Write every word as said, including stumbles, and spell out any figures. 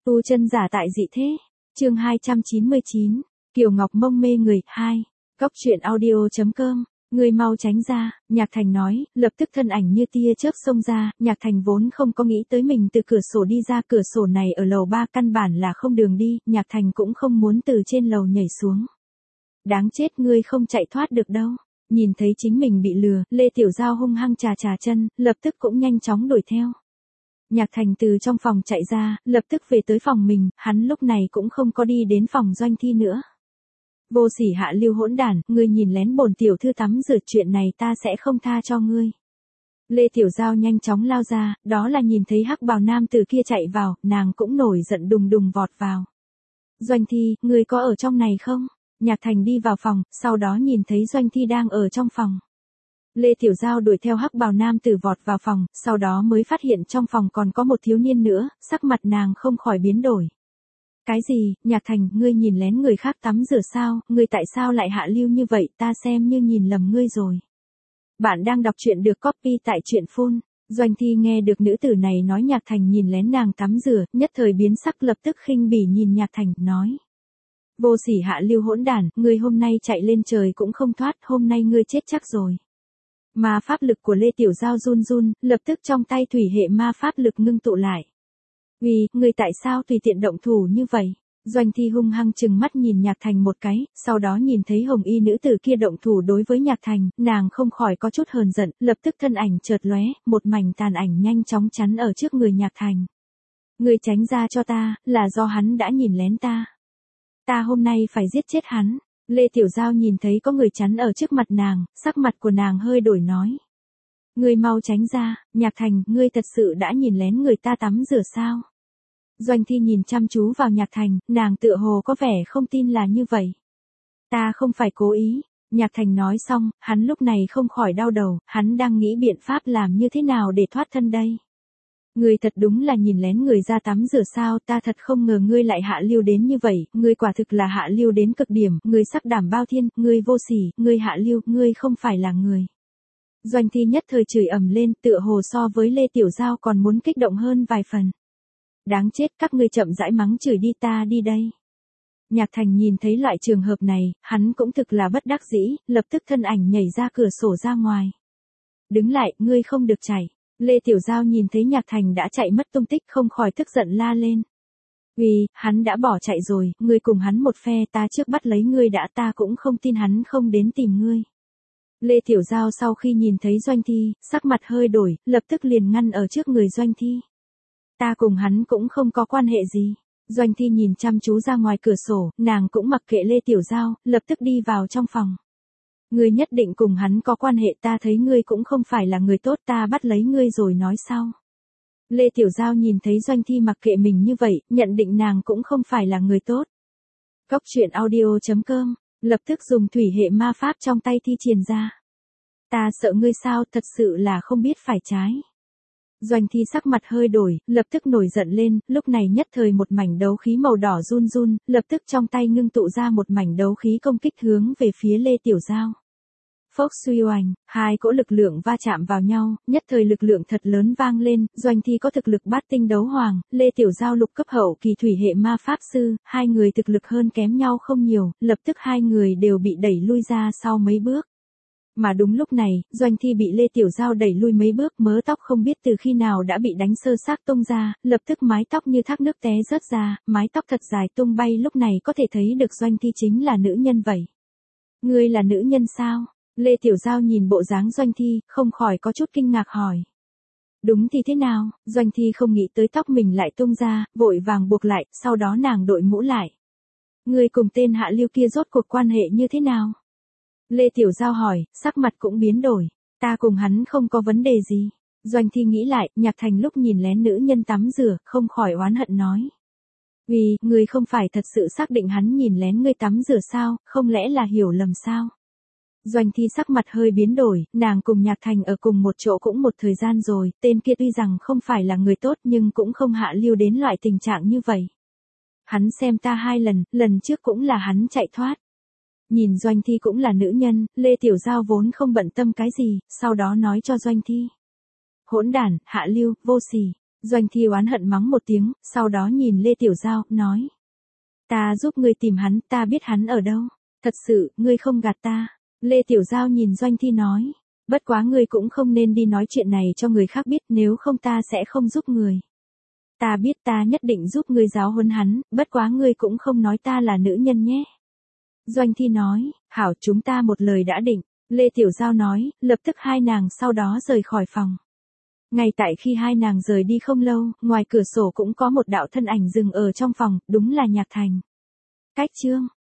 Tu chân giả tại dị thế. Chương hai trăm chín mươi chín. Kiều Ngọc Mông mê người. hai. Cốc truyện audio.com. Người mau tránh ra, Nhạc Thành nói, lập tức thân ảnh như tia chớp xông ra, Nhạc Thành vốn không có nghĩ tới mình từ cửa sổ đi ra, cửa sổ này ở lầu ba căn bản là không đường đi, Nhạc Thành cũng không muốn từ trên lầu nhảy xuống. Đáng chết, ngươi không chạy thoát được đâu. Nhìn thấy chính mình bị lừa, Lê Tiểu Giao hung hăng chà chà chân, lập tức cũng nhanh chóng đuổi theo. Nhạc Thành từ trong phòng chạy ra, lập tức về tới phòng mình, hắn lúc này cũng không có đi đến phòng Doanh Thi nữa. Vô sỉ hạ lưu hỗn đản, ngươi nhìn lén bổn tiểu thư tắm rửa, chuyện này ta sẽ không tha cho ngươi. Lê Tiểu Giao nhanh chóng lao ra, đó là nhìn thấy hắc bào nam từ kia chạy vào, nàng cũng nổi giận đùng đùng vọt vào. Doanh Thi, ngươi có ở trong này không? Nhạc Thành đi vào phòng, sau đó nhìn thấy Doanh Thi đang ở trong phòng. Lê Tiểu Giao đuổi theo hắc bào nam tử vọt vào phòng, sau đó mới phát hiện trong phòng còn có một thiếu niên nữa, sắc mặt nàng không khỏi biến đổi. Cái gì, Nhạc Thành, ngươi nhìn lén người khác tắm rửa sao, ngươi tại sao lại hạ lưu như vậy, ta xem như nhìn lầm ngươi rồi. Bạn đang đọc truyện được copy tại truyện phone. Doanh Thi nghe được nữ tử này nói Nhạc Thành nhìn lén nàng tắm rửa, nhất thời biến sắc, lập tức khinh bỉ nhìn Nhạc Thành, nói. Vô sỉ hạ lưu hỗn đản, ngươi hôm nay chạy lên trời cũng không thoát, hôm nay ngươi chết chắc rồi. Ma pháp lực của Lê Tiểu Giao run run, lập tức trong tay thủy hệ ma pháp lực ngưng tụ lại. Uy, ngươi tại sao tùy tiện động thủ như vậy? Doanh Thi hung hăng chừng mắt nhìn Nhạc Thành một cái, sau đó nhìn thấy hồng y nữ tử kia động thủ đối với Nhạc Thành, nàng không khỏi có chút hờn giận, lập tức thân ảnh chợt lóe, một mảnh tàn ảnh nhanh chóng chắn ở trước người Nhạc Thành. Ngươi tránh ra cho ta, là do hắn đã nhìn lén ta. Ta hôm nay phải giết chết hắn. Lê Tiểu Giao nhìn thấy có người chắn ở trước mặt nàng, sắc mặt của nàng hơi đổi nói. Ngươi mau tránh ra, Nhạc Thành, ngươi thật sự đã nhìn lén người ta tắm rửa sao? Doanh Thi nhìn chăm chú vào Nhạc Thành, nàng tựa hồ có vẻ không tin là như vậy. Ta không phải cố ý. Nhạc Thành nói xong, hắn lúc này không khỏi đau đầu, hắn đang nghĩ biện pháp làm như thế nào để thoát thân đây. Ngươi thật đúng là nhìn lén người ra tắm rửa sao, ta thật không ngờ ngươi lại hạ lưu đến như vậy, ngươi quả thực là hạ lưu đến cực điểm, ngươi sắc đảm bao thiên, ngươi vô sỉ, ngươi hạ lưu, ngươi không phải là người. Doanh Thi nhất thời chửi ầm lên, tựa hồ so với Lê Tiểu Giao còn muốn kích động hơn vài phần. Đáng chết, các ngươi chậm rãi mắng chửi đi, ta đi đây. Nhạc Thành nhìn thấy loại trường hợp này, hắn cũng thực là bất đắc dĩ, lập tức thân ảnh nhảy ra cửa sổ ra ngoài. Đứng lại, ngươi không được chạy. Lê Tiểu Giao nhìn thấy Nhạc Thành đã chạy mất tung tích không khỏi tức giận la lên. Vì, hắn đã bỏ chạy rồi, ngươi cùng hắn một phe, ta trước bắt lấy ngươi đã, ta cũng không tin hắn không đến tìm ngươi. Lê Tiểu Giao sau khi nhìn thấy Doanh Thi, sắc mặt hơi đổi, lập tức liền ngăn ở trước người Doanh Thi. Ta cùng hắn cũng không có quan hệ gì. Doanh Thi nhìn chăm chú ra ngoài cửa sổ, nàng cũng mặc kệ Lê Tiểu Giao, lập tức đi vào trong phòng. Ngươi nhất định cùng hắn có quan hệ, ta thấy ngươi cũng không phải là người tốt, ta bắt lấy ngươi rồi nói sau. Lê Tiểu Giao nhìn thấy Doanh Thi mặc kệ mình như vậy, nhận định nàng cũng không phải là người tốt. Cốc truyện audio.com, lập tức dùng thủy hệ ma pháp trong tay thi triển ra. Ta sợ ngươi sao, thật sự là không biết phải trái. Doanh Thi sắc mặt hơi đổi, lập tức nổi giận lên, lúc này nhất thời một mảnh đấu khí màu đỏ run run, lập tức trong tay ngưng tụ ra một mảnh đấu khí công kích hướng về phía Lê Tiểu Giao. Phốc suy oanh, hai cỗ lực lượng va chạm vào nhau, nhất thời lực lượng thật lớn vang lên, Doanh Thi có thực lực bát tinh đấu hoàng, Lê Tiểu Giao lục cấp hậu kỳ thủy hệ ma pháp sư, hai người thực lực hơn kém nhau không nhiều, lập tức hai người đều bị đẩy lui ra sau mấy bước. Mà đúng lúc này, Doanh Thi bị Lê Tiểu Giao đẩy lui mấy bước, mớ tóc không biết từ khi nào đã bị đánh sơ xác tung ra, lập tức mái tóc như thác nước té rớt ra, mái tóc thật dài tung bay, lúc này có thể thấy được Doanh Thi chính là nữ nhân vậy. Ngươi là nữ nhân sao? Lê Tiểu Giao nhìn bộ dáng Doanh Thi, không khỏi có chút kinh ngạc hỏi. Đúng thì thế nào? Doanh Thi không nghĩ tới tóc mình lại tung ra, vội vàng buộc lại, sau đó nàng đội mũ lại. Ngươi cùng tên hạ lưu kia rốt cuộc quan hệ như thế nào? Lê Tiểu Giao hỏi, sắc mặt cũng biến đổi. Ta cùng hắn không có vấn đề gì. Doanh Thi nghĩ lại, Nhạc Thành lúc nhìn lén nữ nhân tắm rửa, không khỏi oán hận nói. Vì, ngươi không phải thật sự xác định hắn nhìn lén ngươi tắm rửa sao, không lẽ là hiểu lầm sao? Doanh Thi sắc mặt hơi biến đổi, nàng cùng Nhạc Thành ở cùng một chỗ cũng một thời gian rồi, tên kia tuy rằng không phải là người tốt nhưng cũng không hạ lưu đến loại tình trạng như vậy. Hắn xem ta hai lần, lần trước cũng là hắn chạy thoát. Nhìn Doanh Thi cũng là nữ nhân, Lê Tiểu Giao vốn không bận tâm cái gì, sau đó nói cho Doanh Thi. Hỗn đản, hạ lưu, vô sỉ. Doanh Thi oán hận mắng một tiếng, sau đó nhìn Lê Tiểu Giao, nói. Ta giúp ngươi tìm hắn, ta biết hắn ở đâu. Thật sự, ngươi không gạt ta. Lê Tiểu Giao nhìn Doanh Thi nói. Bất quá ngươi cũng không nên đi nói chuyện này cho người khác biết, nếu không ta sẽ không giúp người. Ta biết, ta nhất định giúp ngươi giáo huấn hắn, bất quá ngươi cũng không nói ta là nữ nhân nhé. Doanh Thi nói, hảo, chúng ta một lời đã định. Lê Tiểu Giao nói, lập tức hai nàng sau đó rời khỏi phòng. Ngay tại khi hai nàng rời đi không lâu, ngoài cửa sổ cũng có một đạo thân ảnh dừng ở trong phòng, đúng là Nhạc Thành. Cách chương